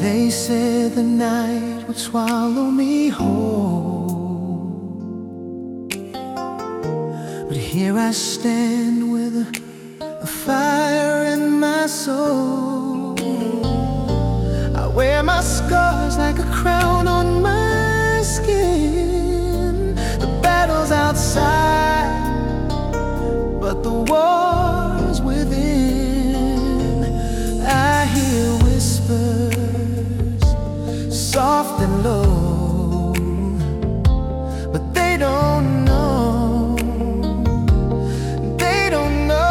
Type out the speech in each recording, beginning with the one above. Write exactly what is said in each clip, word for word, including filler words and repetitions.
They said the night would swallow me whole, but here I stand with a, a fire in my soul. I wear my scars like a crown on my skin. The battle's outside, but the war's within. I hear whispers, soft and low, but they don't know, they don't know.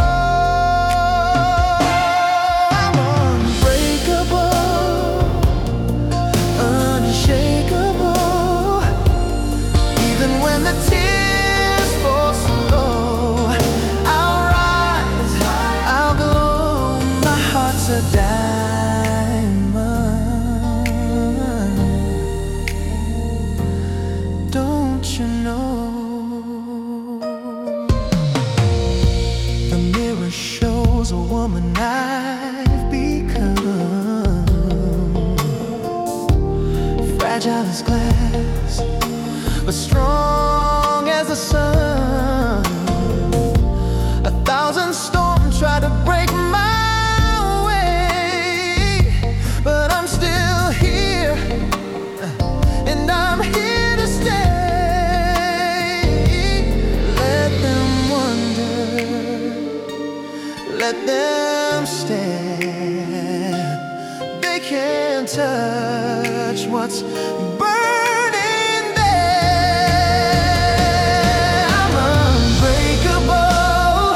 I'm unbreakable, unshakable, even when the tears fall slow. I'll rise, I'll glow, my heart's a diamond. Don't you know? The mirror shows a woman I've become, fragile as glass, but strong as the sun. A thousand storms try to break my way, but I'm still here, and I'm here to stay. Let them wonder, let them stare. They can't touch what's burning there. I'm unbreakable,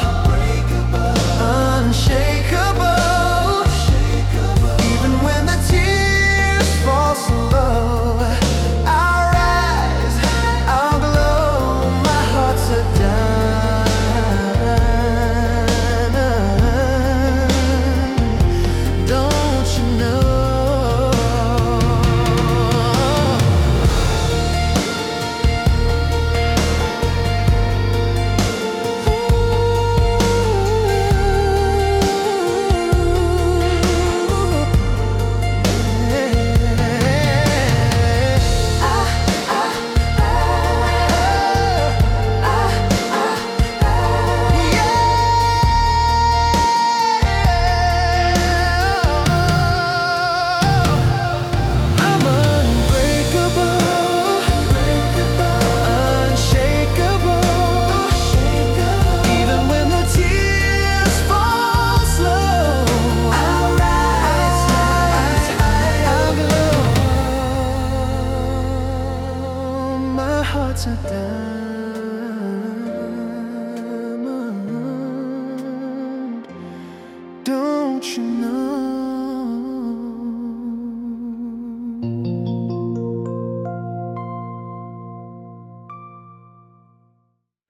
unshakable, even when the tears fall slow. I'll rise, I'll glow, my heart's a diamond. Don't you know? Heart's a diamond. Don't you know?